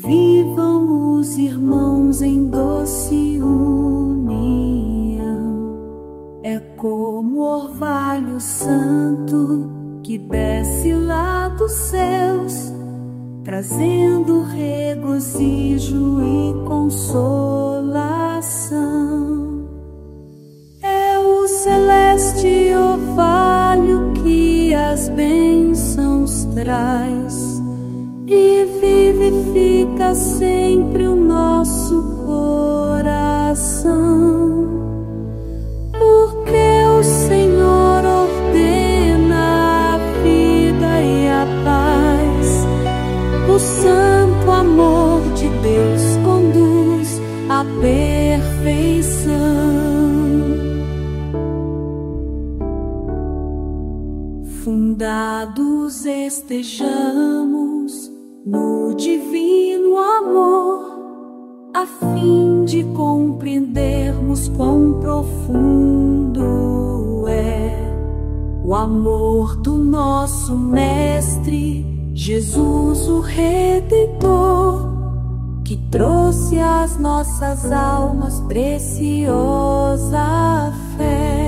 vivam os irmãos em doce união. É como orvalho santo que desce lá dos céus, trazendo regozijo e consolação. É o celeste orvalho que as bênçãos traz e vivifica sempre o nosso coração. Porque o Senhor ordena a vida e a paz, o santo amor de Deus conduz à perfeição. Fundados estejamos no divino amor, a fim de compreendermos quão profundo é o amor do nosso Mestre Jesus, o Redentor, que trouxe às nossas almas preciosa fé.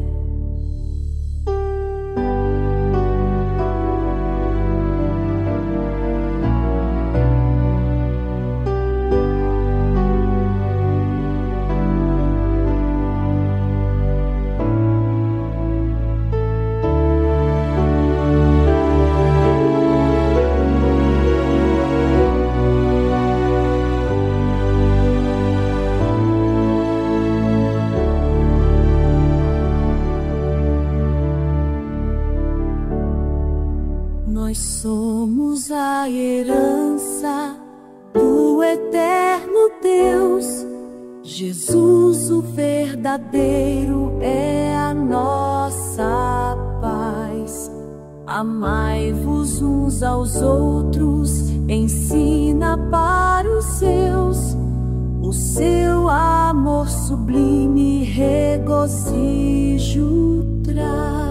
Nós somos a herança do eterno Deus. Jesus, o verdadeiro, é a nossa paz. Amai-vos uns aos outros, ensina para os seus o seu amor sublime regozijo traz.